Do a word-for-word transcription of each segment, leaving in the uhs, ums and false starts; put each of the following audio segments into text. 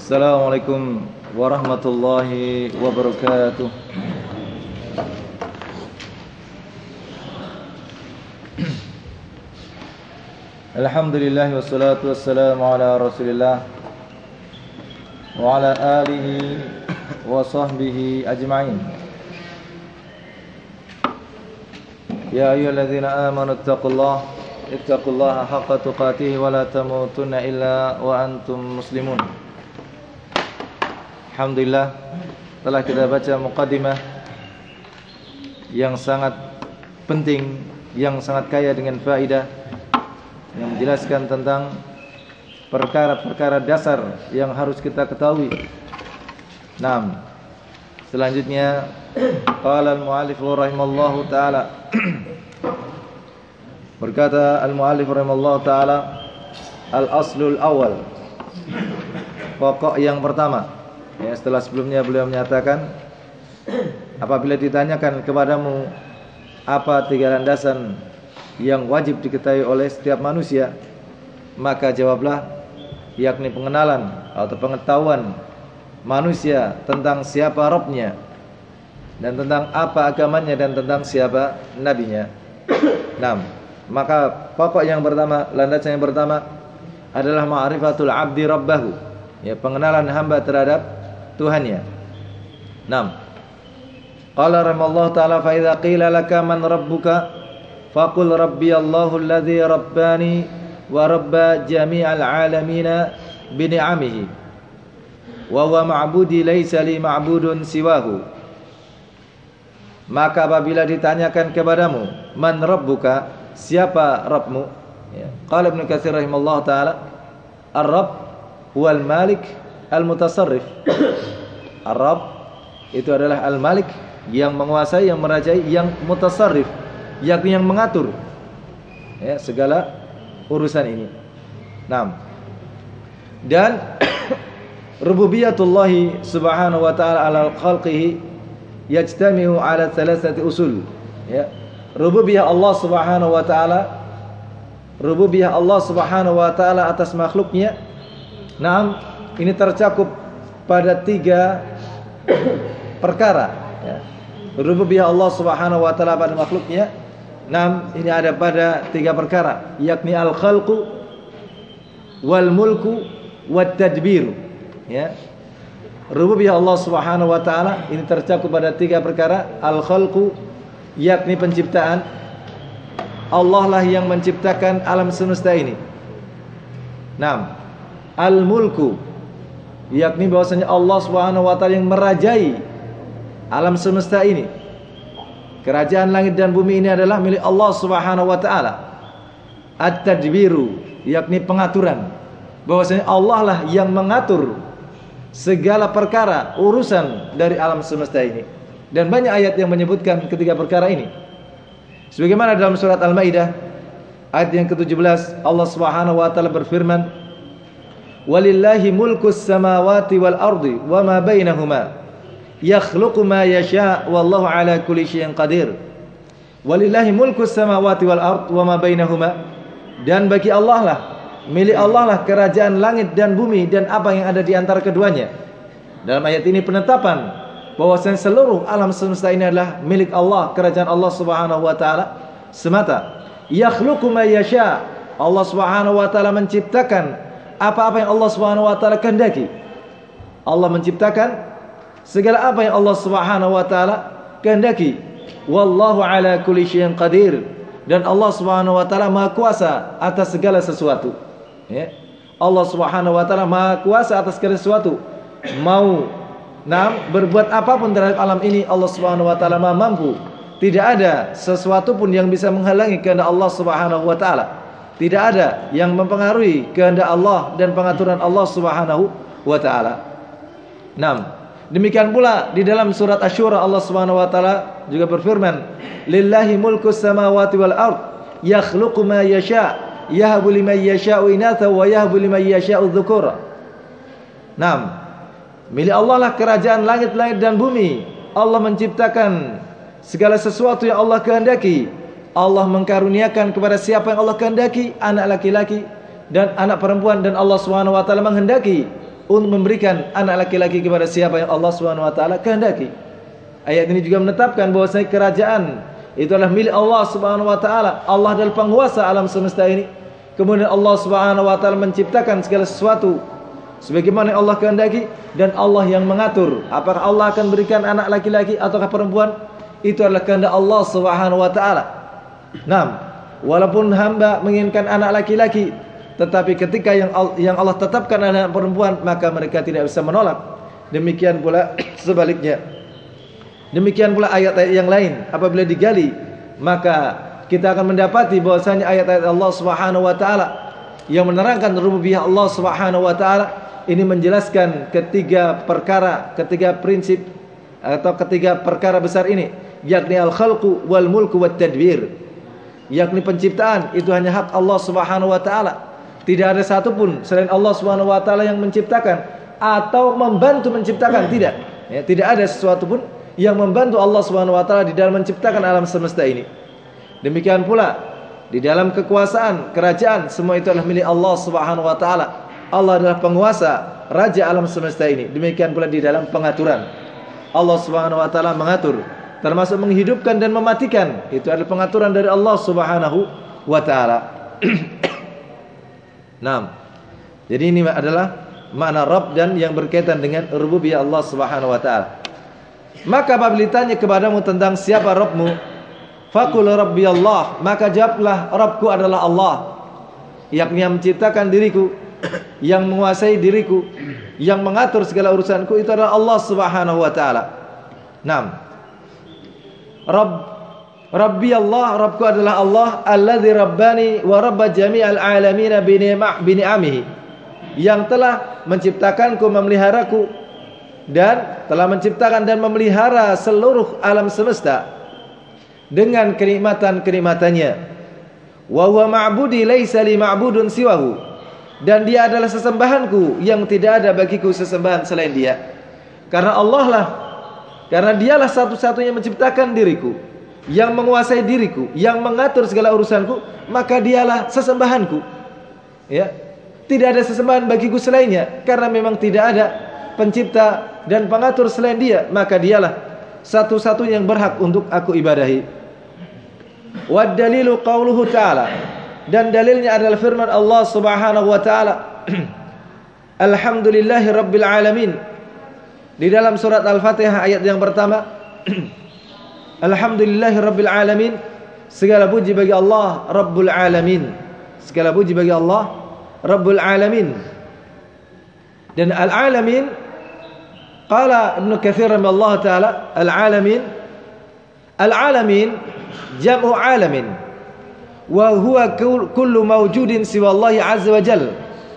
Assalamualaikum warahmatullahi wabarakatuh. Alhamdulillah wassalatu wassalamu ala Rasulillah wa ala alihi wa sahbihi ajma'in. Ya ayyuhalladzina amanu ittaqullaha ittaqullaha haqqa tuqatih wa la tamutunna illa wa antum muslimun. Alhamdulillah, telah kita baca muqaddimah yang sangat penting, yang sangat kaya dengan faedah, yang menjelaskan tentang perkara-perkara dasar yang harus kita ketahui. Naam. Selanjutnya qala al-mu'allif rahimallahu taala, berkata al-mu'allif rahimallahu taala, al-aslul awal, pokok yang pertama. Ya, setelah sebelumnya beliau menyatakan, apabila ditanyakan kepadamu apa tiga landasan yang wajib diketahui oleh setiap manusia, maka jawablah, yakni pengenalan atau pengetahuan manusia tentang siapa Rabbnya, dan tentang apa agamanya, dan tentang siapa nabinya. Nah, maka pokok yang pertama, landasan yang pertama adalah ma'rifatul abdi rabbahu, ya, pengenalan hamba terhadap Tuhannya. Naam. Qala rahimallahu ta'ala, fa idza qila laka man rabbuka faqul rabbi Allahu alladhi rabbani wa rabba jami'al alamina bi ni'amihi wa huwa ma'budi laysa li ma'budun siwahu. Maka apabila ditanyakan kepadamu, man rabbuka, siapa Rabbmu, ya. Qala Ibnu Katsir rahimallahu ta'ala, ar-rabb huwal malik al-mutasarrif. Ar-rabb itu adalah al-malik, yang menguasai, yang merajai, yang mutasarrif, yakni yang mengatur, ya, segala urusan ini. Naam. Dan rububiyatullahi subhanahu wa ta'ala ala khalqihi yajtami'u ala thalathati usul, ya. Rububiyah Allah subhanahu wa ta'ala, rububiyah Allah subhanahu wa ta'ala atas makhluknya, naam, ini tercakup pada tiga perkara, ya. Rububiyah Allah subhanahu wa ta'ala pada makhluknya, naam, ini ada pada tiga perkara, yakni al-khalqu wal mulku wat tadbir, ya. Rububiyah Allah subhanahu wa ta'ala ini tercakup pada tiga perkara. Al-khalqu, yakni penciptaan. Allah lah yang menciptakan alam semesta ini. Naam. Al-mulku, yakni bahwasanya Allah subhanahu wa ta'ala yang merajai alam semesta ini. Kerajaan langit dan bumi ini adalah milik Allah subhanahu wa ta'ala. At-tadbiru, yakni pengaturan, bahwasanya Allah lah yang mengatur segala perkara urusan dari alam semesta ini. Dan banyak ayat yang menyebutkan ketiga perkara ini. Sebagaimana dalam surat Al-Maidah ayat yang ketujuh belas, Allah subhanahu wa ta'ala berfirman, walillahi mulkus samawati wal ardi wa ma bainahuma yakhluqu ma yasha wallahu ala kulli syai'in qadir. Walillahi mulkus samawati wal ardi wa ma bainahuma, dan bagi Allah lah, milik Allah lah kerajaan langit dan bumi dan apa yang ada di antara keduanya. Dalam ayat ini penetapan bahwasanya seluruh alam semesta ini adalah milik Allah, kerajaan Allah subhanahu wa ta'ala semata. Yakhluqu ma yasha, Allah subhanahu wa ta'ala menciptakan apa-apa yang Allah subhanahu wa ta'ala kehendaki. Allah menciptakan segala apa yang Allah subhanahu wa ta'ala kehendaki. Wallahu ala kulli syai'in qadir, dan Allah subhanahu wa ta'ala maha kuasa atas segala sesuatu, ya. Allah subhanahu wa ta'ala maha kuasa atas segala sesuatu. Mau nah, berbuat apapun terhadap alam ini, Allah subhanahu wa ta'ala maha mampu. Tidak ada sesuatu pun yang bisa menghalangi kehendak Allah subhanahu wa ta'ala. Tidak ada yang mempengaruhi kehendak Allah dan pengaturan Allah subhanahu wa ta'ala. Naam. Demikian pula di dalam surat Asy-Syura Allah subhanahu wa ta'ala juga berfirman, lillahi mulkus samawati wal ard yakhluqu ma yasha yahbu liman yasha'u inatha wa yahbu liman yasha'u dzukura. Naam. Milik Allah lah kerajaan langit-langit dan bumi. Allah menciptakan segala sesuatu yang Allah kehendaki. Allah mengkaruniakan kepada siapa yang Allah kehendaki anak laki-laki dan anak perempuan, dan Allah subhanahu wa taala menghendaki untuk memberikan anak laki-laki kepada siapa yang Allah Subhanahu wa taala kehendaki. Ayat ini juga menetapkan bahwasanya kerajaan itu adalah milik Allah Subhanahu wa taala. Allah adalah penguasa alam semesta ini. Kemudian Allah Subhanahu wa taala menciptakan segala sesuatu sebagaimana yang Allah kehendaki, dan Allah yang mengatur apakah Allah akan berikan anak laki-laki ataukah perempuan. Itu adalah kehendak Allah Subhanahu wa taala. Naam, walaupun hamba menginginkan anak laki-laki, tetapi ketika yang yang Allah tetapkan anak perempuan, maka mereka tidak bisa menolak. Demikian pula sebaliknya. Demikian pula ayat-ayat yang lain apabila digali, maka kita akan mendapati bahwasanya ayat-ayat Allah Subhanahu wa taala yang menerangkan rububiyah Allah Subhanahu wa taala ini menjelaskan ketiga perkara, ketiga prinsip atau ketiga perkara besar ini, yakni al-khalqu wal mulku wat tadbir. Yakni penciptaan itu hanya hak Allah Subhanahu wa taala. Tidak ada satupun selain Allah Subhanahu wa taala yang menciptakan atau membantu menciptakan, tidak. Ya, tidak ada sesuatu pun yang membantu Allah Subhanahu wa taala di dalam menciptakan alam semesta ini. Demikian pula di dalam kekuasaan, kerajaan, semua itu adalah milik Allah Subhanahu wa taala. Allah adalah penguasa, raja alam semesta ini. Demikian pula di dalam pengaturan. Allah Subhanahu wa taala mengatur, termasuk menghidupkan dan mematikan. Itu adalah pengaturan dari Allah Subhanahu wa taala. Naam. Jadi ini adalah makna Rabb dan yang berkaitan dengan rububiyah Allah Subhanahu wa taala. Maka apabila ditanya kepadamu tentang siapa Rabbmu, faqul Rabbi Allah, maka jawablah Rabbku adalah Allah, yakni yang menciptakan diriku, yang menguasai diriku, yang mengatur segala urusanku, itu adalah Allah Subhanahu wa taala. Naam. Rabb Rabbi Allah, Rabbku adalah Allah, alladzi rabbani wa rabba jami'al alamin bi ni'amihi, yang telah menciptakanku, memeliharaku, dan telah menciptakan dan memelihara seluruh alam semesta dengan kenikmatan-kenikmatannya. Wa huwa ma'budi laisa li ma'budun siwahu, dan dia adalah sesembahanku yang tidak ada bagiku sesembahan selain dia. Karena Allah lah, karena dialah satu-satunya menciptakan diriku, yang menguasai diriku, yang mengatur segala urusanku, maka dialah sesembahanku. Ya, tidak ada sesembahan bagiku selainnya, karena memang tidak ada pencipta dan pengatur selain dia, maka dialah satu-satunya yang berhak untuk aku ibadahi. Wad dalilu qauluhu ta'ala, dan dalilnya adalah firman Allah Subhanahu wa taala, alhamdulillahi rabbil alamin, di dalam surat Al-Fatihah ayat yang pertama. Alhamdulillahi rabbil alamin, segala puji bagi Allah Rabbul alamin, segala puji bagi Allah Rabbul alamin. Dan al-alamin, qala Ibnu Katsir rahimahullah taala, al-alamin, al-alamin jam'u alamin, wa huwa kullu mawjudin siwa Allah azza wa jalla.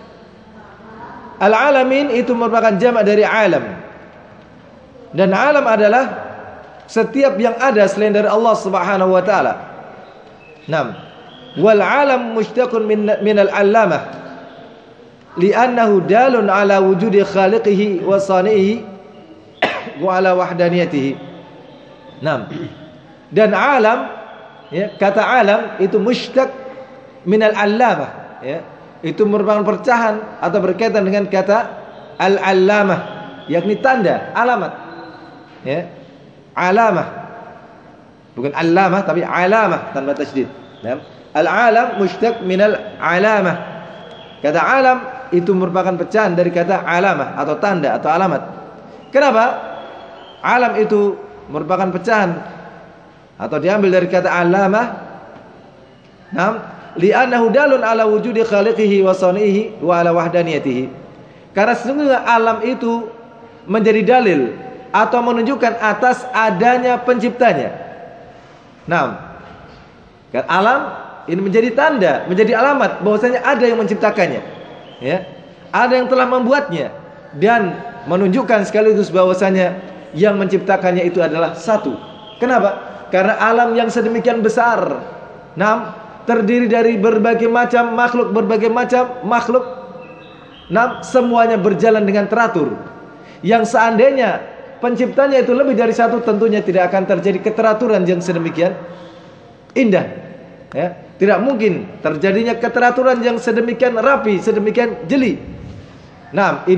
Al-alamin itu merupakan jamak dari alam, dan alam adalah setiap yang ada selain dari Allah Subhanahu wa taala. Naam. Wal alam mushtaqun min min al-allamah, li'annahu dalun ala wujudi khaliqihi wa sani'ihi wa ala wahdaniyatihi. Naam. Dan alam, ya, kata alam itu mushtaq min al-allamah, ya. Itu merupakan percahan atau berkaitan dengan kata al-allamah, yakni tanda, alamat. Ya. Alamah, bukan alamah tapi alamah tanpa tasydid. Nah, al-alam mushtaq min al-alamah. Kata alam itu merupakan pecahan dari kata alamah atau tanda atau alamat. Kenapa? Alam itu merupakan pecahan atau diambil dari kata alamah. Naam, li'annahu dalun ala wujudi khaliqihi wa sani'ihi wa ala wahdaniyatihi. Karena sesungguhnya alam itu menjadi dalil atau menunjukkan atas adanya penciptanya. Nah, kan alam ini menjadi tanda, menjadi alamat bahwasanya ada yang menciptakannya, ya. Ada yang telah membuatnya, dan menunjukkan sekaligus bahwasanya yang menciptakannya itu adalah satu. Kenapa? Karena alam yang sedemikian besar, nah, terdiri dari berbagai macam makhluk, berbagai macam makhluk, nah, semuanya berjalan dengan teratur. Yang seandainya penciptanya itu lebih dari satu, tentunya tidak akan terjadi keteraturan yang sedemikian indah, ya. Tidak mungkin terjadinya keteraturan yang sedemikian rapi, sedemikian jeli. Nah, ini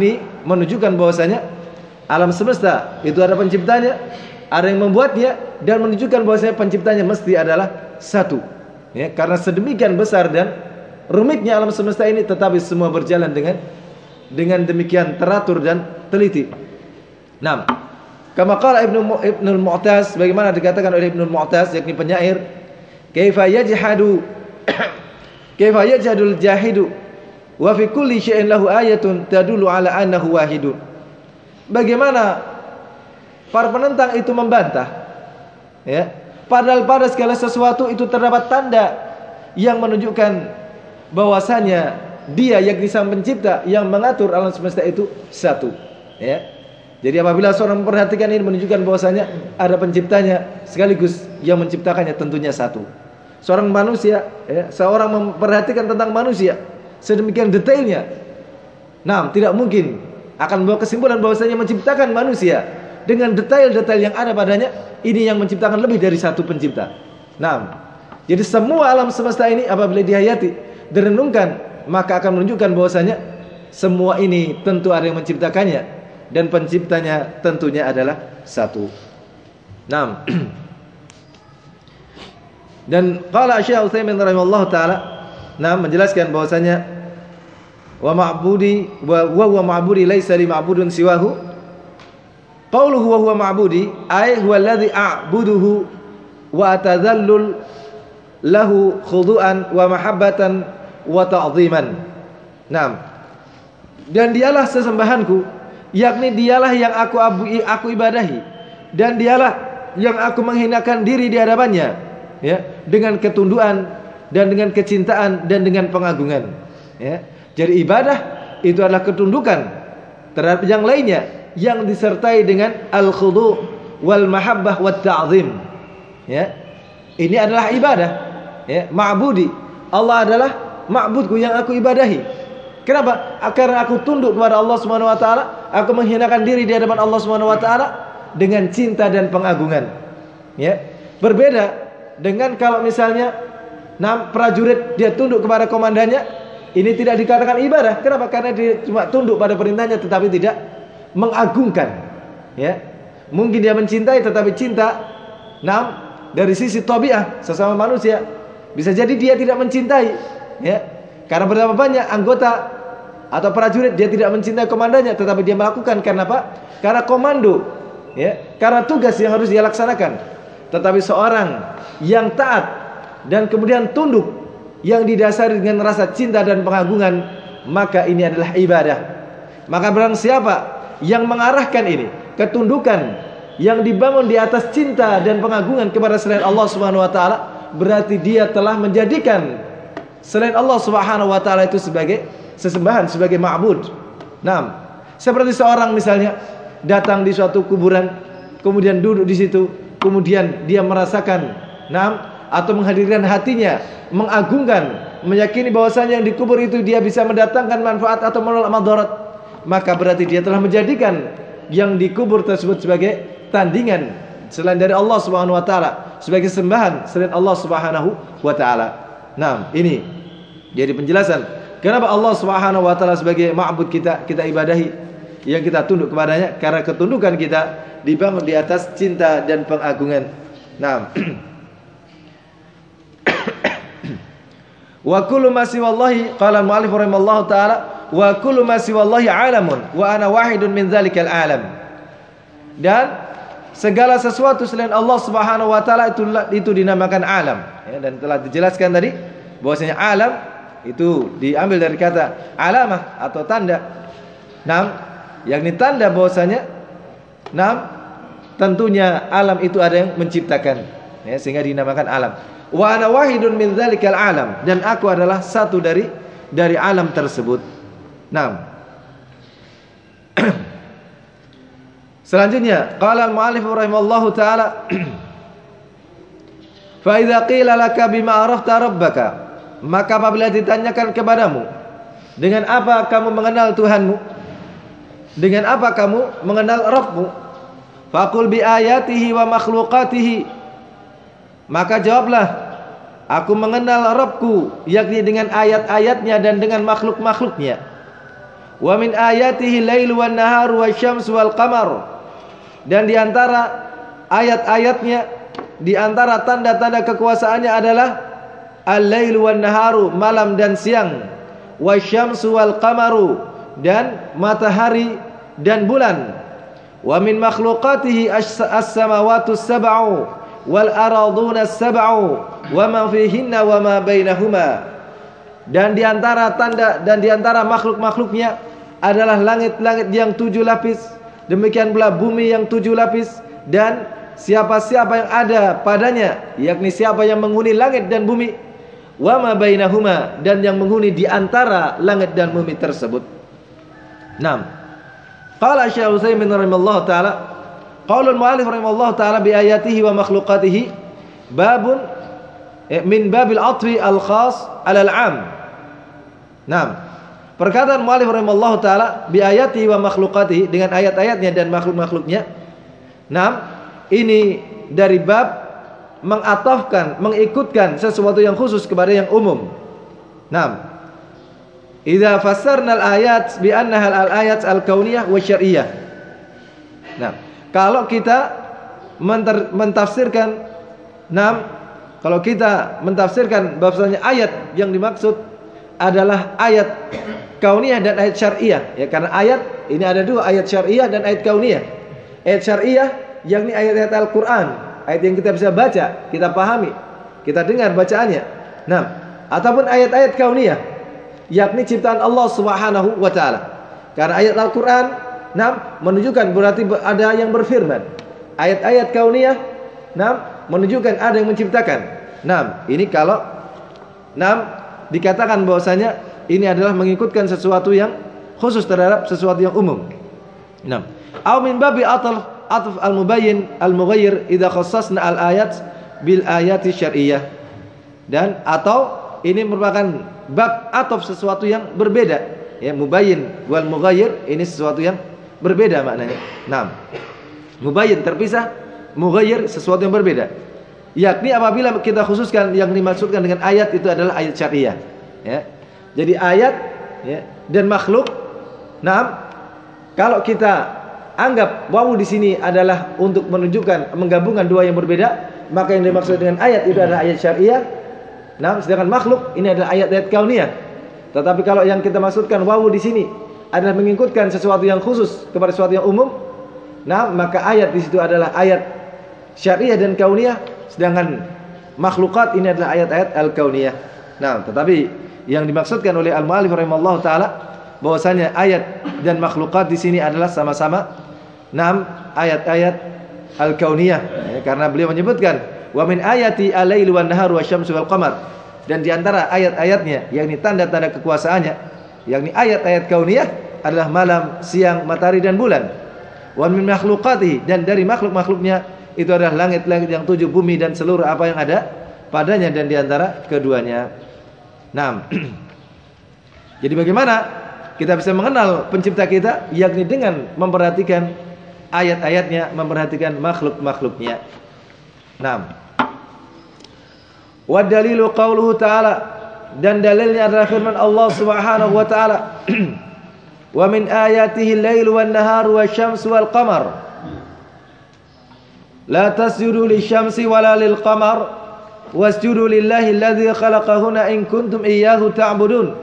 menunjukkan bahwasanya alam semesta itu ada penciptanya, ada yang membuatnya, dan menunjukkan bahwasanya penciptanya mesti adalah satu. Ya, karena sedemikian besar dan rumitnya alam semesta ini, tetapi semua berjalan dengan dengan demikian teratur dan teliti. Nah, kama qala Ibnu Ibnu Mu'taz, bagaimana dikatakan oleh Ibnu Mu'taz, yakni penyair, kaifa yajhadu kaifa yajhadul jahidu wa fi kulli syai'in lahu ayatun tadullu ala annahu wahidun. Bagaimana para penentang itu membantah, ya, padahal pada segala sesuatu itu terdapat tanda yang menunjukkan bahwasanya dia, yakni sang pencipta yang mengatur alam semesta itu satu. Ya. Jadi apabila seorang memperhatikan ini, menunjukkan bahwasanya ada penciptanya sekaligus yang menciptakannya tentunya satu. Seorang manusia, ya, seorang memperhatikan tentang manusia sedemikian detailnya, nah, tidak mungkin akan membawa kesimpulan bahwasanya menciptakan manusia dengan detail-detail yang ada padanya, ini yang menciptakan lebih dari satu pencipta. Nah, jadi semua alam semesta ini apabila dihayati, direnungkan, maka akan menunjukkan bahwasanya semua ini tentu ada yang menciptakannya, dan penciptanya tentunya adalah satu. Nah, dan qala Syekh Utsaimin rahimahullah taala, nah, menjelaskan bahwasanya wa ma'budi wa huwa ma'budi laisa li ma'budun siwahu. Qauluhu wa huwa ma'budi ay huwa alladhi a'buduhu wa atadhallul lahu khudu'an wa mahabbatan wa ta'dhiman. Naam. Dan dialah sesembahanku, yakni dialah yang aku aku ibadahi, dan dialah yang aku menghinakan diri di hadapannya, ya, dengan ketundukan dan dengan kecintaan dan dengan pengagungan, ya. Jadi ibadah itu adalah ketundukan terhadap yang lainnya yang disertai dengan al-khudu' wal mahabbah wat ta'zim. Ya. Ini adalah ibadah, ya, ma'budi. Allah adalah ma'budku yang aku ibadahi. Kenapa? Karena aku tunduk kepada Allah Subhanahu wa taala, aku menghinakan diri di hadapan Allah Subhanahu wa taala dengan cinta dan pengagungan. Ya. Berbeda dengan kalau misalnya nah, prajurit dia tunduk kepada komandannya, ini tidak dikatakan ibadah. Kenapa? Karena dia cuma tunduk pada perintahnya tetapi tidak mengagungkan. Ya. Mungkin dia mencintai tetapi cinta, nah, dari sisi tabiat sesama manusia, bisa jadi dia tidak mencintai, ya. Karena berapa banyak anggota atau prajurit dia tidak mencintai komandannya, tetapi dia melakukan karena apa? Karena komando, ya, karena tugas yang harus dia laksanakan. Tetapi seorang yang taat dan kemudian tunduk, yang didasari dengan rasa cinta dan pengagungan, maka ini adalah ibadah. Maka barang siapa yang mengarahkan ini, ketundukan yang dibangun di atas cinta dan pengagungan kepada selain Allah Subhanahu wa taala, berarti dia telah menjadikan selain Allah Subhanahu wa taala itu sebagai sesembahan, sebagai ma'bud. Nah, seperti seorang misalnya datang di suatu kuburan, kemudian duduk di situ, kemudian dia merasakan, nah, atau menghadirkan hatinya, mengagungkan, meyakini bahwasanya yang dikubur itu dia bisa mendatangkan manfaat atau menolak madarat, maka berarti dia telah menjadikan yang dikubur tersebut sebagai tandingan selain dari Allah Subhanahu wa taala, sebagai sembahan selain Allah Subhanahu wa taala. Nah, ini jadi penjelasan kenapa Allah Subhanahu wa taala sebagai ma'bud kita, kita ibadahi, yang kita tunduk kepadanya, karena ketundukan kita dibangun di atas cinta dan pengagungan. Nah, wa kullu ma siwallahi, qala al-mu'allif rahimallahu taala, wa kullu ma siwallahi 'alamun wa ana wahidun min dzalikal 'alam. Dan segala sesuatu selain Allah Subhanahu wa taala itu itu dinamakan alam, ya, dan telah dijelaskan tadi bahwasanya alam itu diambil dari kata alamah atau tanda. Nam, yakni tanda bahwasanya nam tentunya alam itu ada yang menciptakan, ya, sehingga dinamakan alam. Wa ana wahidun min dzalikal alam, dan aku adalah satu dari dari alam tersebut. Naam. Selanjutnya, qala al-mu'allif rahimallahu taala, fa idza qila laka bima arafta rabbaka, maka apabila ditanyakan kepadamu dengan apa kamu mengenal Tuhanmu, dengan apa kamu mengenal Rabbmu, faqul bi ayatihi wa makhluqatihi, maka jawablah, aku mengenal Rabbku, yakni dengan ayat-ayatnya dan dengan makhluk-makhluknya. Wa min ayatihi lailu wan naharu wasyamsu wal qamar. Dan di antara ayat-ayatnya, di antara tanda-tanda kekuasaannya adalah al-lailu wan naharu, malam dan siang, wasyamsu wal qamaru, dan matahari dan bulan. Wa min makhluqatihi as-samawati as-sab'u wal arduna as-sab'u wa ma fihinna wa ma bainahuma. Dan di antara tanda dan di antara makhluk-makhluknya adalah langit-langit yang tujuh lapis, demikian pula bumi yang tujuh lapis, dan siapa-siapa yang ada padanya, yakni siapa yang menghuni langit dan bumi, wa ma bainahuma, dan yang menghuni di antara langit dan bumi tersebut. Naam. Qala Syekh Utsaimin rahimallahu taala, qaulul mu'allif rahimallahu taala bi ayatihi wa makhluqatihi babun min babil atfi al-khas 'ala al-'am. Naam. Perkataan mu'allif rahimallahu taala bi ayatihi wa makhluqatihi, dengan ayat-ayatnya dan makhluk-makhluknya. Naam, ini dari bab mengatafkan, mengikutkan sesuatu yang khusus kepada yang umum. Naam. Idza fassarna al-ayat bi annaha al-ayat al-kauniyah wa syar'iyyah. Nah, kalau kita mentafsirkan, nah, kalau kita mentafsirkan bahwasanya ayat yang dimaksud adalah ayat kauniyah dan ayat syar'iyyah, ya, karena ayat ini ada dua, ayat syar'iyyah dan ayat kauniyah. Ayat syar'iyyah yakni ayat-ayat Al-Qur'an, ayat yang kita bisa baca, kita pahami, kita dengar bacaannya. Nah, ataupun ayat-ayat kauniyah, yakni ciptaan Allah Subhanahu wa taala. Karena ayat Al-Qur'an nah menunjukkan berarti ada yang berfirman. Ayat-ayat kauniyah nah menunjukkan ada yang menciptakan. Nah, ini kalau nah dikatakan bahwasanya ini adalah mengikutkan sesuatu yang khusus terhadap sesuatu yang umum. Nah, au min babi ataf ataf al-mubayyin al-mughayyir idza khassasna al-ayat bil ayati syar'iyyah. Dan atau ini merupakan bab ataf sesuatu yang berbeda, ya, mubayyin wal mughayyir ini sesuatu yang berbeda maknanya. Naam. Mubayyin terpisah, mughayyir sesuatu yang berbeda. Yakni apabila kita khususkan yang dimaksudkan dengan ayat itu adalah ayat syariah, ya. Jadi ayat, ya, dan makhluk. Naam. Kalau kita anggap wawu di sini adalah untuk menunjukkan menggabungkan dua yang berbeda, maka yang dimaksud dengan ayat itu adalah ayat syariah. Nah, sedangkan makhluk ini adalah ayat-ayat kauniyah. Tetapi kalau yang kita maksudkan wawu di sini adalah mengikutkan sesuatu yang khusus kepada sesuatu yang umum, nah, maka ayat di situ adalah ayat syariah dan kauniyah, sedangkan makhlukat ini adalah ayat-ayat al-kauniyah. Nah, tetapi yang dimaksudkan oleh al-mu'allif rahimallahu taala bahwasanya ayat dan makhlukat di sini adalah sama-sama enam ayat-ayat al-kauniyah, ya, karena beliau menyebutkan wa min ayati al-lailu wan naharu wasyamsu wal qamar, dan di antara ayat-ayatnya yakni tanda-tanda kekuasaannya yakni ayat-ayat kauniyah adalah malam, siang, matahari dan bulan. Wa min makhluqatihi, dan dari makhluk-makhluknya itu adalah langit-langit yang tujuh, bumi dan seluruh apa yang ada padanya, dan di antara keduanya. Naam. Jadi bagaimana kita bisa mengenal pencipta kita? Yakni dengan memperhatikan ayat-ayatnya, memperhatikan makhluk-makhluknya. Naam. Wa dalilu qauluhu ta'ala, dan dalilnya adalah firman Allah Subhanahu wa ta'ala, wa min ayatihi al-lailu wan naharu wasyamsu wal qamar la tasjudu lisyamsi wala lil qamar wasjudu lillahi alladhi khalaqahunna in kuntum iyyahu ta'budun.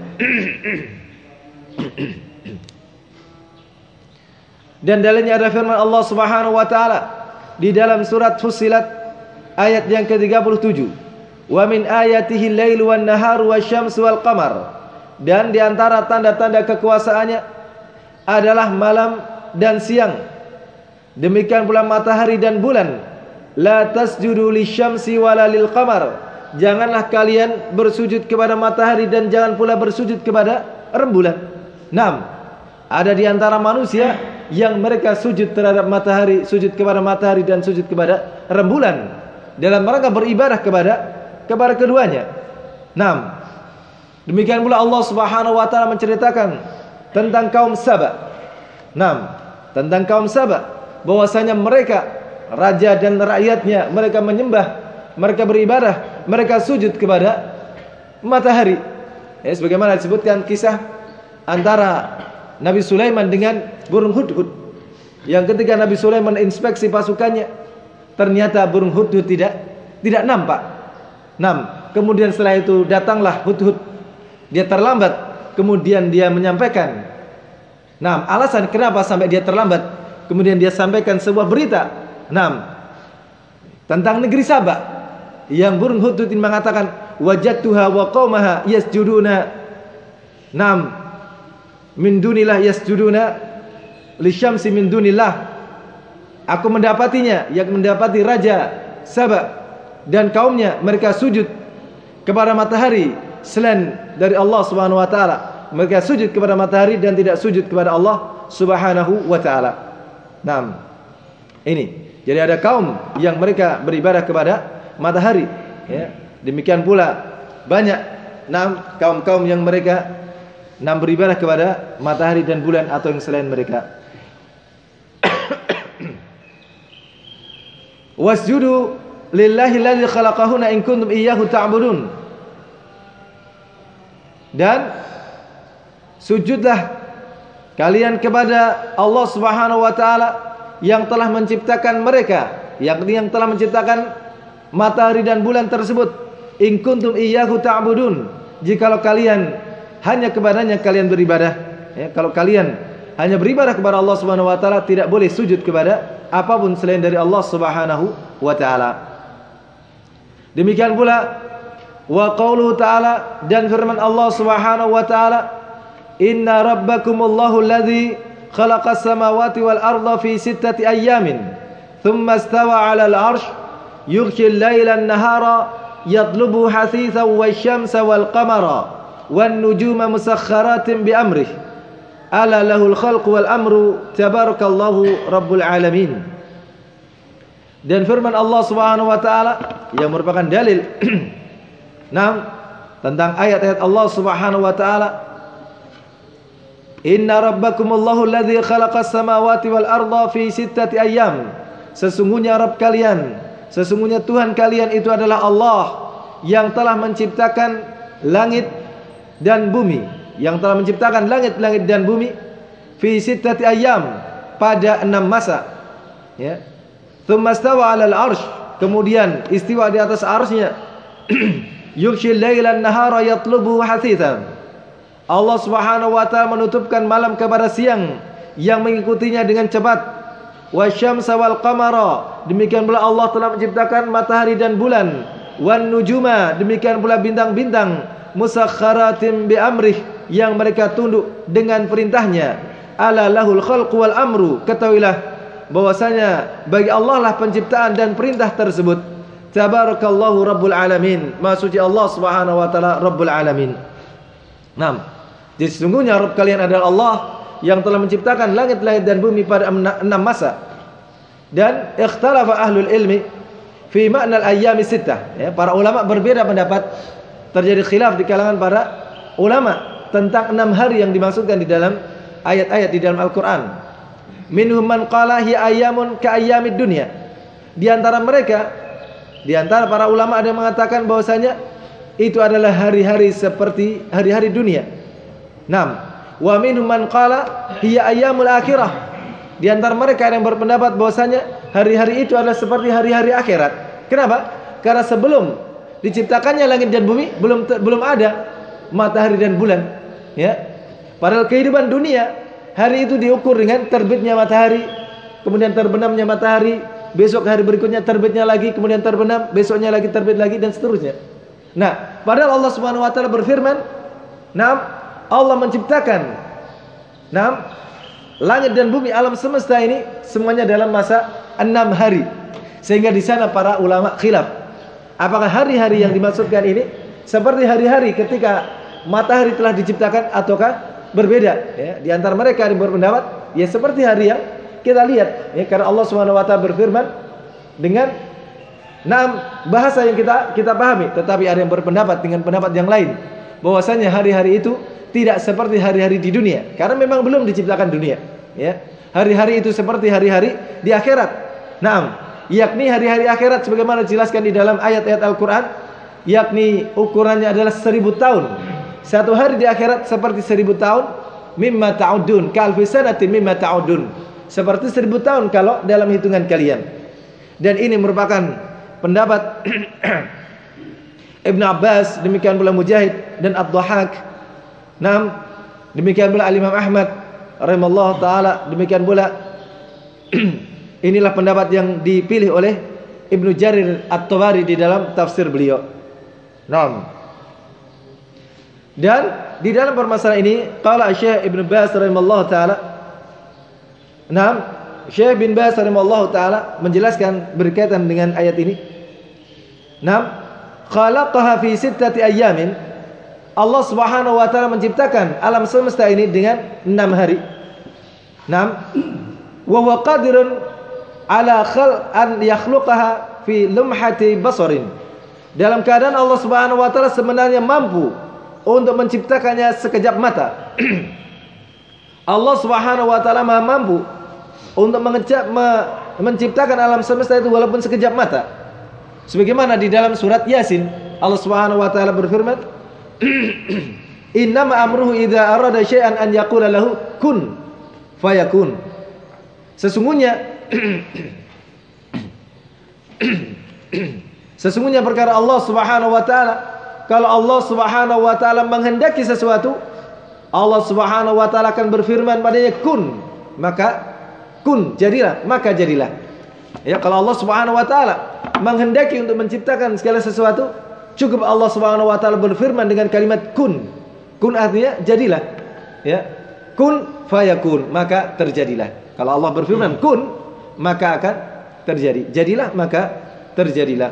Dan dalilnya adalah firman Allah Subhanahu wa ta'ala di dalam surat Fussilat ayat yang ke tiga puluh tujuh, wa min ayatihi al-lailu wan naharu wasyamsu wal qamar, dan di antara tanda-tanda kekuasaannya adalah malam dan siang, demikian pula matahari dan bulan. La tasjudu lisyamsi wala lil qamar, janganlah kalian bersujud kepada matahari dan jangan pula bersujud kepada rembulan. Naam, ada di antara manusia yang mereka sujud terhadap matahari, sujud kepada matahari dan sujud kepada rembulan dalam rangka beribadah kepada kepada keduanya. Naam. Demikian pula Allah Subhanahu wa taala menceritakan tentang kaum Saba. Naam, tentang kaum Saba bahwasanya mereka, raja dan rakyatnya, mereka menyembah, mereka beribadah, mereka sujud kepada matahari. Ya, sebagaimana disebutkan kisah antara Nabi Sulaiman dengan burung hudhud. Yang ketika Nabi Sulaiman inspeksi pasukannya, ternyata burung hudhud tidak tidak nampak. Nam. Kemudian setelah itu datanglah hudhud. Dia terlambat. Kemudian dia menyampaikan. Nah, alasan kenapa sampai dia terlambat. Kemudian dia sampaikan sebuah berita. Nah, tentang negeri Sabah. Yang burung hudhud ini mengatakan, wajadtuha wa qaumaha yasjuduna. Nam. Min dunillah yasjuduna lisyamsi min dunillah. Aku mendapatinya, yang mendapati raja Sabah dan kaumnya, mereka sujud kepada matahari selain dari Allah Subhanahu wa taala. Mereka sujud kepada matahari dan tidak sujud kepada Allah Subhanahu wa taala. Naam. Ini. Jadi ada kaum yang mereka beribadah kepada matahari, ya. Demikian pula banyak naam kaum-kaum yang mereka nam beribadah kepada matahari dan bulan atau yang selain mereka. Wasjudu lillahi alladzi khalaqahunna in kuntum iyyahu ta'budun. Dan sujudlah kalian kepada Allah Subhanahu wa taala yang telah menciptakan mereka, yang yang telah menciptakan matahari dan bulan tersebut. In kuntum iyyahu ta'budun. Jikalau kalian hanya kepadanya kalian beribadah, ya, kalau kalian hanya beribadah kepada Allah Subhanahu wa taala, tidak boleh sujud kepada apapun selain dari Allah Subhanahu wa taala. Demikian pula wa qauluhu ta'ala, dan firman Allah Subhanahu wa taala, inna rabbakumullahu alladzi khalaqas samawati wal arda fi sittati ayyamin thumma istawa 'alal 'arsy yughshil laila an-nahara yatlubu hasithan wasyamsa wal qamara wan nujuma musakhkharatin bi amrih ala lahul khalqu wal amru tabarakallahu rabbul alamin. Dan firman Allah Subhanahu wa taala yang merupakan dalil nah tentang ayat-ayat Allah Subhanahu wa taala, inna rabbakumullahu alladzi khalaqas samawati wal arda fi sittati ayyam. Sesungguhnya Rabb kalian, sesungguhnya Tuhan kalian itu adalah Allah yang telah menciptakan langit dan bumi, yang telah menciptakan langit-langit dan bumi fi sittati ayyam, pada enam masa, ya. Tsumma stawa 'alal 'arsy, kemudian istiwa di atas arsy-Nya. Yughshil laila an-nahara yatlubuhu hasithan. Allah Subhanahu wa taala menutupkan malam kepada siang yang mengikutinya dengan cepat. Wasyamsa wal qamara, demikian pula Allah telah menciptakan matahari dan bulan. Wan nujuma, demikian pula bintang-bintang. Musakhkharatin bi amrih, yang mereka tunduk dengan perintahnya. Ala lahul khalqu wal amru, ketahuilah bahwasanya bagi Allah lah penciptaan dan perintah tersebut. Tabarakallahu rabbul alamin, maha suci Allah Subhanahu wa taala rabbul alamin. Naam. Jadi sesungguhnya Rabb kalian adalah Allah yang telah menciptakan langit-langit dan bumi pada enam masa. Dan ikhtalafa ahlul ilmi fi makna al-ayyami sittah, ya, para ulama berbeda pendapat, terjadi khilaf di kalangan para ulama tentang enam hari yang dimaksudkan di dalam ayat-ayat di dalam Al-Qur'an. Minhum man qala hi ayyamun ka ayyamid dunya. Di antara mereka, di antara para ulama ada yang mengatakan bahwasanya itu adalah hari-hari seperti hari-hari dunia. Naam. Wa minhum man qala hiya ayyamul akhirah. Di antara mereka ada yang berpendapat bahwasanya hari-hari itu adalah seperti hari-hari akhirat. Kenapa? Karena sebelum diciptakannya langit dan bumi belum belum ada matahari dan bulan, ya. Padahal kehidupan dunia, hari itu diukur dengan terbitnya matahari, kemudian terbenamnya matahari, besok hari berikutnya terbitnya lagi, kemudian terbenam, besoknya lagi terbit lagi, dan seterusnya. Nah, padahal Allah Subhanahu wa taala berfirman, "Naam, Allah menciptakan naam langit dan bumi, alam semesta ini semuanya dalam masa enam hari." Sehingga di sana para ulama khilaf, apakah hari-hari yang dimaksudkan ini seperti hari-hari ketika matahari telah diciptakan ataukah berbeda, ya. Di antara mereka yang berpendapat ya seperti hari yang kita lihat, ya, karena Allah Subhanahu wa taala berfirman dengan enam bahasa yang kita kita pahami. Tetapi ada yang berpendapat dengan pendapat yang lain, bahwasanya hari-hari itu tidak seperti hari-hari di dunia, karena memang belum diciptakan dunia, ya. Hari-hari itu seperti hari-hari di akhirat. Naam, yakni hari-hari akhirat sebagaimana dijelaskan di dalam ayat-ayat Al-Qur'an, yakni ukurannya adalah seribu tahun. Satu hari di akhirat seperti seribu tahun mimma ta'udun, ka'alfi sanatin mimma ta'udun. Seperti seribu tahun kalau dalam hitungan kalian. Dan ini merupakan pendapat Ibn Abbas, demikian pula Mujahid dan Ad-Dhahhak. Naam, demikian pula Al-Imam Ahmad rahimallahu taala, demikian pula inilah pendapat yang dipilih oleh Ibnu Jarir At-Tabari di dalam tafsir beliau. Naam. Dan di dalam permasalahan ini qala Syekh Ibnu Baz rahimallahu taala, naam, Syekh bin Baz rahimallahu taala menjelaskan berkaitan dengan ayat ini. Naam, khalaqaha fi sittati ayyamin. Allah Subhanahu wa taala menciptakan alam semesta ini dengan enam hari. Naam. Wa huwa qadirun ala khal an yakhluqaha fi lumhati basarin. Dalam keadaan Allah Subhanahu wa taala sebenarnya mampu untuk menciptakannya sekejap mata. Allah Subhanahu wa taala Maha mampu untuk mengecap, me, menciptakan alam semesta itu walaupun sekejap mata. Sebagaimana di dalam surat Yasin, Allah Subhanahu wa taala berfirman, "Innama amruhu idza arada syai'an an yaqula lahu kun fayakun." Sesungguhnya sesungguhnya perkara Allah Subhanahu wa taala, kalau Allah Subhanahu wa taala menghendaki sesuatu, Allah Subhanahu wa taala akan berfirman padanya kun, maka kun, jadilah, maka jadilah. Ya, kalau Allah Subhanahu wa taala menghendaki untuk menciptakan segala sesuatu, cukup Allah Subhanahu wa taala berfirman dengan kalimat kun. Kun artinya jadilah. Ya. Kun fayakun, maka terjadilah. Kalau Allah berfirman kun, maka akan terjadi. Jadilah, maka terjadilah.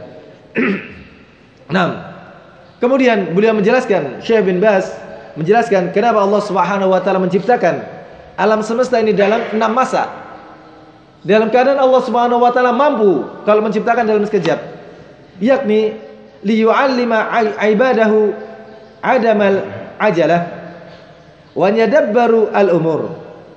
Nah, kemudian beliau menjelaskan, Syekh bin Baz menjelaskan kenapa Allah Subhanahu wa taala menciptakan alam semesta ini dalam enam masa. Dalam keadaan Allah Subhanahu wa taala mampu kalau menciptakan dalam sekejap. Yakni liyu'allima ibadahu adamal ajalah wa yadabbaru al-umur.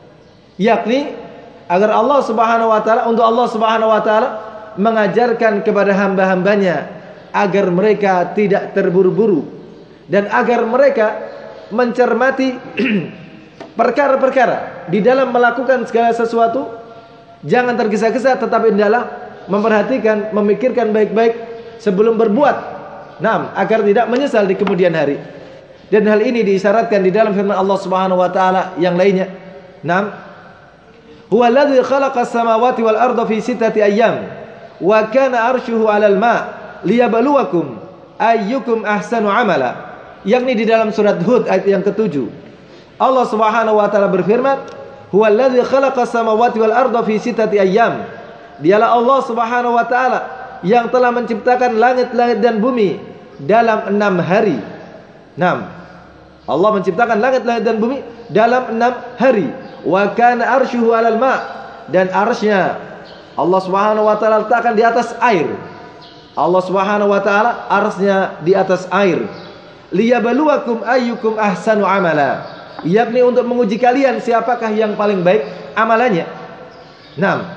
Yakni agar Allah Subhanahu wa taala, untuk Allah Subhanahu wa taala mengajarkan kepada hamba-hambanya agar mereka tidak terburu-buru dan agar mereka mencermati perkara-perkara di dalam melakukan segala sesuatu, jangan tergesa-gesa tetapi dalam memperhatikan, memikirkan baik-baik sebelum berbuat. Naam, agar tidak menyesal di kemudian hari. Dan hal ini diisyaratkan di dalam firman Allah Subhanahu wa taala yang lainnya. Naam, huwa alladzi khalaqa as-samawati wal arda fi sittati ayyam wa kana arshuhu 'alal ma' liyabluwakum ayyukum ahsanu amala. Yakni di dalam surat Hud ayat yang ketujuh, Allah Subhanahu wa taala berfirman, huwa alladzi khalaqa as-samawati wal arda fi sittati ayyam. Dialah Allah Subhanahu wa taala yang telah menciptakan langit-langit dan bumi dalam enam hari. Naam, Allah menciptakan langit-langit dan bumi dalam enam hari. Wa kana arshuhu 'alal ma', dan arsy-Nya Allah Subhanahu wa taala letakkan di atas air. Allah Subhanahu wa taala arsy-Nya di atas air. Liyabluwakum ayyukum ahsanu amala, yakni untuk menguji kalian siapakah yang paling baik amalannya. Naam,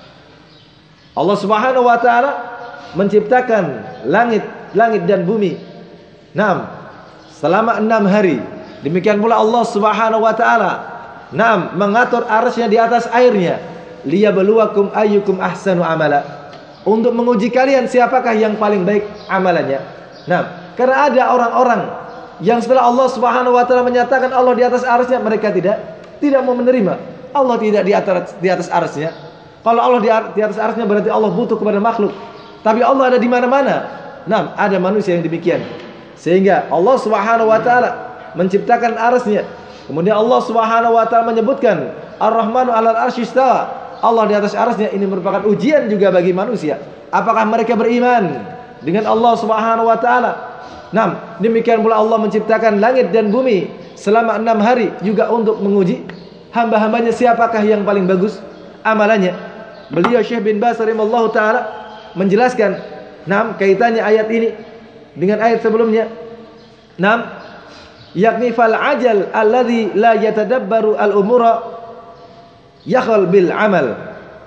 Allah Subhanahu wa taala menciptakan langit, langit dan bumi. Naam, selama enam hari. Demikian pula Allah Subhanahu wa taala, naam, mengatur arsy-Nya di atas airnya. Liyabluwakum ayyukum ahsanu amala, untuk menguji kalian siapakah yang paling baik amalannya. Naam, karena ada orang-orang yang setelah Allah Subhanahu wa taala menyatakan Allah di atas arsy-Nya, mereka tidak tidak mau menerima. Allah tidak di atas di atas arsy-Nya. Kalau Allah di, di atas arsy-Nya berarti Allah butuh kepada makhluk. Tapi Allah ada di mana-mana. Nah, ada manusia yang demikian. Sehingga Allah Subhanahu wa taala menciptakan arsy-Nya. Kemudian Allah Subhanahu wa taala menyebutkan Ar-Rahmanu 'alal arsy istawa. Allah di atas arsy-Nya, ini merupakan ujian juga bagi manusia. Apakah mereka beriman dengan Allah Subhanahu wa taala? Nah, demikian pula Allah menciptakan langit dan bumi selama enam hari juga untuk menguji hamba-hambanya siapakah yang paling bagus amalannya. Beliau Syekh bin Baz rahimahullahu taala menjelaskan, nah, kaitannya ayat ini dengan ayat sebelumnya. Nah, yakni fal ajal alladzi la yatadabbaru al-umura yakhal bil amal.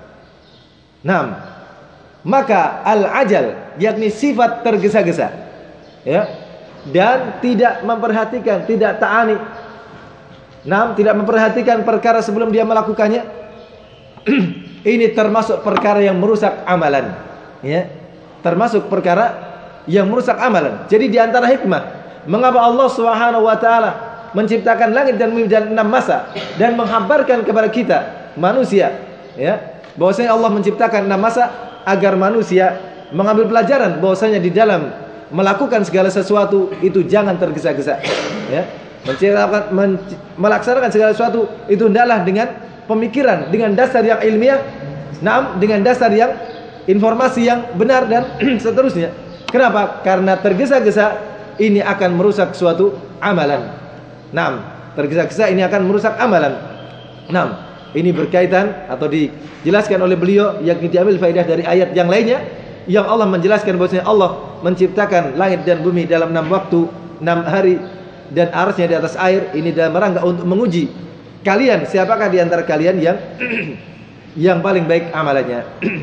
Nah, maka al-ajal yakni sifat tergesa-gesa, ya, dan tidak memperhatikan, tidak ta'ani Nah, tidak memperhatikan perkara sebelum dia melakukannya. Ini termasuk perkara yang merusak amalan, ya. Termasuk perkara yang merusak amalan. Jadi di antara hikmah mengapa Allah Subhanahu wa taala menciptakan langit dan bumi dalam enam masa dan menghabarkan kepada kita manusia, ya, bahwasanya Allah menciptakan enam masa agar manusia mengambil pelajaran bahwasanya di dalam melakukan segala sesuatu itu jangan tergesa-gesa, ya. Menciptakan, melaksanakan segala sesuatu itu hendaklah dengan pemikiran, dengan dasar yang ilmiah, nah, dengan dasar yang informasi yang benar dan seterusnya. Kenapa? Karena tergesa-gesa ini akan merusak suatu amalan. Nah, tergesa-gesa ini akan merusak amalan. Nah, ini berkaitan atau dijelaskan oleh beliau yang diambil faedah dari ayat yang lainnya, yang Allah menjelaskan bahwasanya Allah menciptakan langit dan bumi dalam enam waktu, enam hari, dan arsy-Nya di atas air. Ini dalam rangka untuk menguji kalian, siapakah di antara kalian yang yang paling baik amalannya.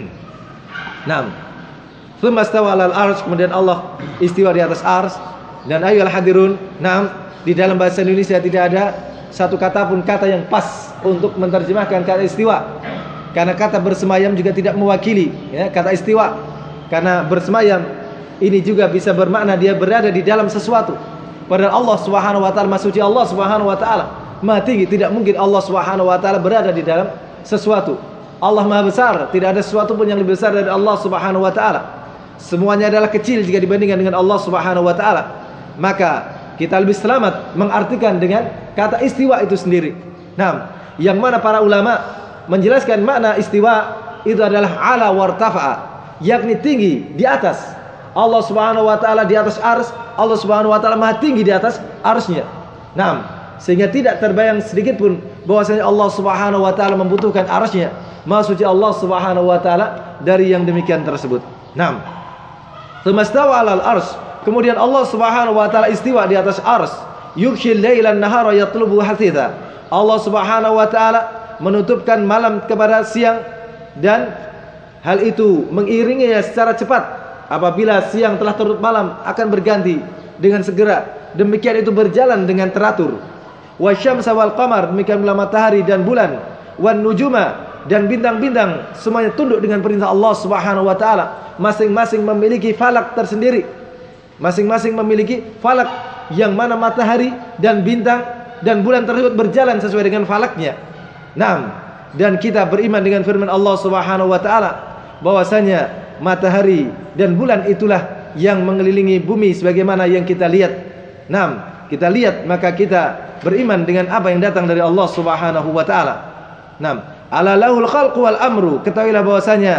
Naam. Tsumma stawa 'alal arsy, kemudian Allah istiwa di atas arsy. Dan ayyuhal hadirun, naam, di dalam bahasa Indonesia tidak ada satu kata pun kata yang pas untuk menerjemahkan kata istiwa. Karena kata bersemayam juga tidak mewakili, ya, kata istiwa. Karena bersemayam ini juga bisa bermakna dia berada di dalam sesuatu. Padahal Allah Subhanahu wa taala, Maha Suci Allah Subhanahu wa taala, Maha tinggi, tidak mungkin Allah Subhanahu wa taala berada di dalam sesuatu. Allah Maha besar, tidak ada sesuatu pun yang lebih besar dari Allah Subhanahu wa taala. Semuanya adalah kecil jika dibandingkan dengan Allah Subhanahu wa taala. Maka kita lebih selamat mengartikan dengan kata istiwa itu sendiri. Nah, yang mana para ulama menjelaskan makna istiwa itu adalah ala wartafa'a, yakni tinggi, di atas. Allah Subhanahu wa taala di atas arsy, Allah Subhanahu wa taala Maha tinggi di atas arsy-Nya. Nah, sehingga tidak terbayang sedikit pun bahwasanya Allah Subhanahu wa taala membutuhkan arsy-Nya. Maha suci Allah Subhanahu wa taala dari yang demikian tersebut. Nah, tsummastawa 'alal arsy, kemudian Allah Subhanahu wa taala istiwa di atas arsy. Yughshil laila an-nahara yatlubu hasitha. Allah Subhanahu wa taala menutupkan malam kepada siang, dan hal itu mengiringinya secara cepat. Apabila siang telah tertutup, malam akan berganti dengan segera. Demikian itu berjalan dengan teratur. Wasyamsa wal qamar, demikian pula matahari dan bulan. Wan nujuma, dan bintang-bintang semuanya tunduk dengan perintah Allah Subhanahu wa taala. Masing-masing memiliki falak tersendiri. Masing-masing memiliki falak, yang mana matahari dan bintang dan bulan tersebut berjalan sesuai dengan falaknya. Naam, dan kita beriman dengan firman Allah Subhanahu wa taala bahwasanya matahari dan bulan itulah yang mengelilingi bumi sebagaimana yang kita lihat. Naam, kita lihat maka kita beriman dengan apa yang datang dari Allah Subhanahu wa taala. Naam, ala lahul khalqu wal amru, ketahuilah bahwasanya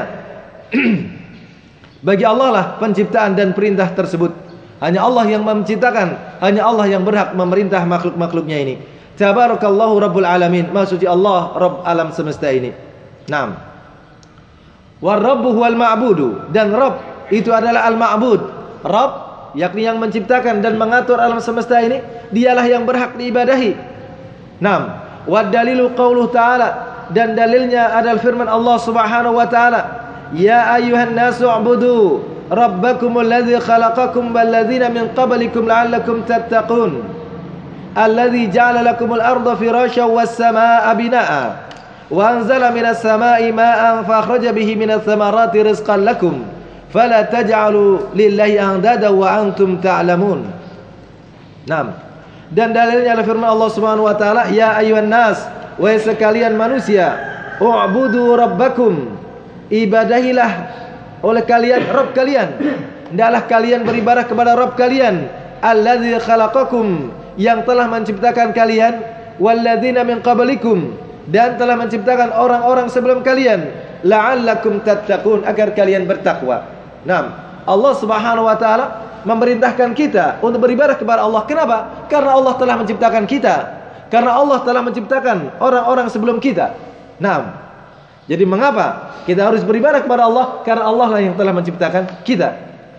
bagi Allah lah penciptaan dan perintah tersebut. Hanya Allah yang menciptakan, hanya Allah yang berhak memerintah makhluk-makhluknya ini. Tabarakallahu rabbul alamin, Maha suci Allah Rabb alam semesta ini. Naam. War rabbu wal ma'budu, dan Rabb itu adalah al-ma'bud. Rabb yakni yang menciptakan dan mengatur alam semesta ini, dialah yang berhak diibadahi. Naam. Wad dalilu qauluhu ta'ala, dan dalilnya adalah firman Allah Subhanahu wa taala, ya ayyuhan nasu ubudu rabbakumul ladzi khalaqakum wal ladzina min qablikum la'allakum tattaqun alladzi ja'ala lakumul arda firasyan was samaa'a binaa'a wa anzala minas samaa'i maa'an fa akhraja bihi minas thamarati rizqan lakum fala taj'alu lillahi andada wa antum ta'lamun. Naam. Dan dalilnya adalah firman Allah Subhanahu wa taala, ya ayyuhan nas, wahai sekalian manusia, u'budu rabbakum, ibadahilah oleh kalian Rabb kalian. Hendaklah kalian beribadah kepada Rabb kalian, alladzi khalaqakum, yang telah menciptakan kalian, walladzina min qablikum, dan telah menciptakan orang-orang sebelum kalian, la'allakum tattaqun, agar kalian bertakwa. Naam, Allah Subhanahu wa taala memerintahkan kita untuk beribadah kepada Allah. Kenapa? Karena Allah telah menciptakan kita. Karena Allah telah menciptakan orang-orang sebelum kita. Naam. Jadi mengapa kita harus beribadah kepada Allah? Karena Allah lah yang telah menciptakan kita.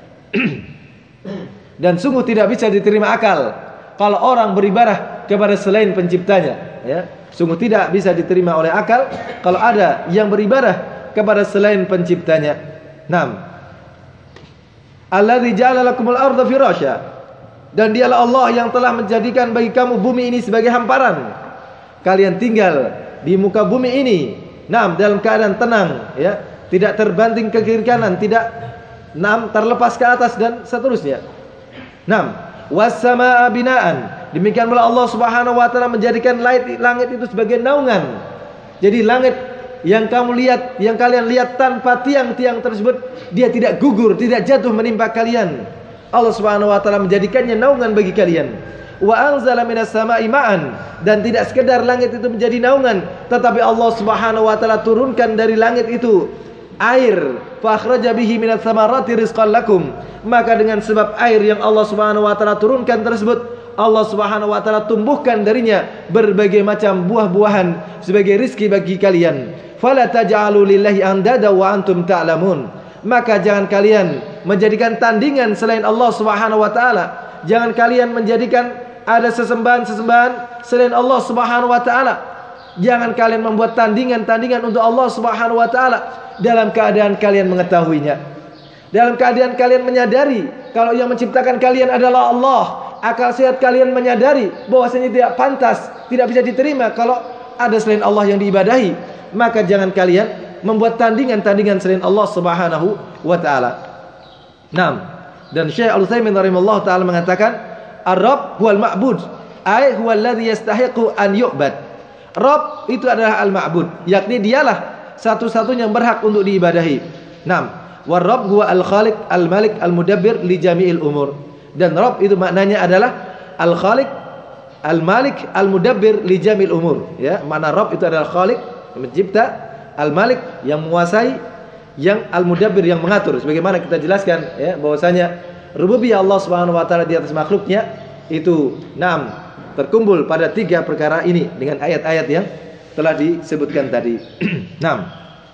Dan sungguh tidak bisa diterima akal kalau orang beribadah kepada selain penciptanya, ya. Sungguh tidak bisa diterima oleh akal kalau ada yang beribadah kepada selain penciptanya. Naam. Alladzi ja'ala lakumul arda firasya, dan dialah Allah yang telah menjadikan bagi kamu bumi ini sebagai hamparan. kalian tinggal di muka bumi ini, nam dalam keadaan tenang, ya, tidak terbanting ke kiri kanan, tidak nam terlepas ke atas dan seterusnya. Nam was-samaa'a binaan. Demikian pula Allah Subhanahu wa taala menjadikan langit, langit itu sebagai naungan. Jadi langit yang kamu lihat, yang kalian lihat tanpa tiang-tiang tersebut, dia tidak gugur, tidak jatuh menimpa kalian. Allah Subhanahu wa taala menjadikannya naungan bagi kalian. Wa anzala minas sama'i ma'an, dan tidak sekedar langit itu menjadi naungan, tetapi Allah Subhanahu wa taala turunkan dari langit itu air. Fa akhraja bihi minas samarati rizqan lakum. Maka dengan sebab air yang Allah Subhanahu wa taala turunkan tersebut, Allah Subhanahu wa taala tumbuhkan darinya berbagai macam buah-buahan sebagai rizki bagi kalian. Fala taj'alu lillahi andada wa antum ta'lamun. Maka jangan kalian menjadikan tandingan selain Allah Subhanahu wa taala. Jangan kalian menjadikan ada sesembahan-sesembahan selain Allah Subhanahu wa taala. Jangan kalian membuat tandingan-tandingan untuk Allah Subhanahu wa taala dalam keadaan kalian mengetahuinya. Dalam keadaan kalian menyadari kalau yang menciptakan kalian adalah Allah. Akal sehat kalian menyadari bahwasanya tidak pantas, tidak bisa diterima kalau ada selain Allah yang diibadahi. Maka jangan kalian membuat tandingan-tandingan selain Allah Subhanahu wa taala. Naam. Dan Syekh Al-Utsaimin rahimahullah taala mengatakan, Ar-Rabb huwal ma'bud, ay huwal ladzi yastahiqu an yu'bad. Rabb itu adalah al-ma'bud, yakni dialah satu-satunya yang berhak untuk diibadahi. Naam. War-Rabb huwa al-Khaliq al-Malik al-Mudabbir li jami'il umur. Dan Rabb itu maknanya adalah al-Khaliq al-Malik al-Mudabbir li jami'il umur. Ya, makna Rabb itu adalah Khaliq, yang mencipta, al-Malik yang menguasai, yang al-mudabbir yang mengatur. Sebagaimana kita jelaskan, ya, bahwasanya rububiyah Allah Subhanahu wa taala di atas makhluknya itu enam terkumpul pada tiga perkara ini dengan ayat-ayat yang telah disebutkan tadi. enam.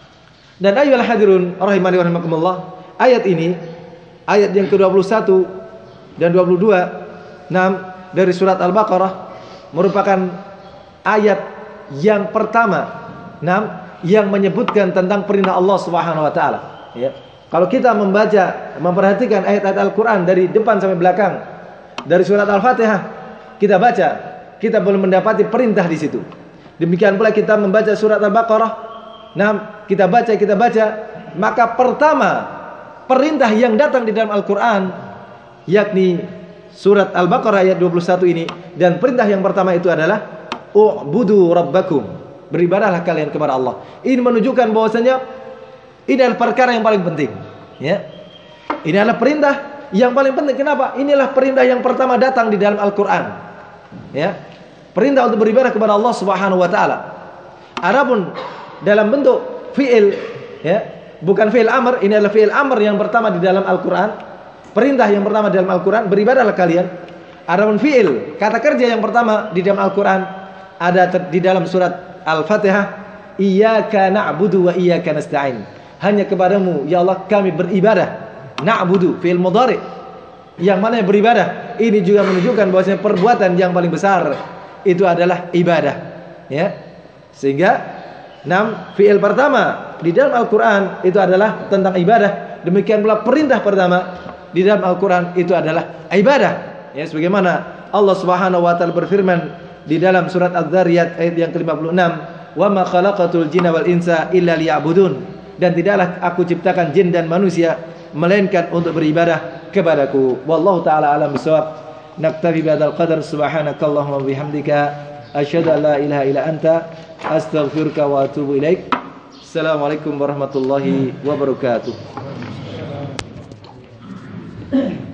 Dan ayyuhal hadirun rahimani wa rahimakumullah, ayat ini ayat yang ke dua puluh satu dan dua puluh dua enam dari surat Al-Baqarah merupakan ayat yang pertama enam yang menyebutkan tentang perintah Allah Subhanahu wa taala, ya. Kalau kita membaca, memperhatikan ayat-ayat Al-Qur'an dari depan sampai belakang, dari surat Al-Fatihah kita baca, kita belum mendapati perintah di situ. Demikian pula kita membaca surat Al-Baqarah, nah, kita baca, kita baca, maka pertama perintah yang datang di dalam Al-Qur'an yakni surat Al-Baqarah ayat dua puluh satu ini, dan perintah yang pertama itu adalah u'budu rabbakum. Beribadahlah kalian kepada Allah. Ini menunjukkan bahwasanya ini adalah perkara yang paling penting, ya. Ini adalah perintah yang paling penting. Kenapa? Inilah perintah yang pertama datang di dalam Al-Qur'an, ya. Perintah untuk beribadah kepada Allah Subhanahu wa taala. Adapun dalam bentuk fi'il, ya, bukan fi'il amr, ini adalah fi'il amr yang pertama di dalam Al-Qur'an. Perintah yang pertama di dalam Al-Qur'an, beribadahlah kalian. Adapun fi'il, kata kerja yang pertama di dalam Al-Qur'an ada di dalam surat Al-Fatihah, iyyaka na'budu wa iyyaka nasta'in. Hanya kepadamu ya Allah kami beribadah. Na'budu fi'il mudhari, yang mana yang beribadah ini juga menunjukkan bahwasanya perbuatan yang paling besar itu adalah ibadah, ya. Sehingga enam fi'il pertama di dalam Al-Qur'an itu adalah tentang ibadah. Demikian pula perintah pertama di dalam Al-Qur'an itu adalah ibadah, ya. Sebagaimana Allah Subhanahu wa taala berfirman di dalam surat Az-Zariyat ayat yang ke lima puluh enam, wa ma khalaqatul jinna wal insa illa liya'budun. Dan tidaklah aku ciptakan jin dan manusia melainkan untuk beribadah kepadaku. Wallahu taala alam bisawab. Naktafi bihadzal qadar. Subhanakallahumma wa bihamdika asyhadu an la ilaha illa anta astaghfiruka wa atubu ilaik. Assalamualaikum warahmatullahi wabarakatuh.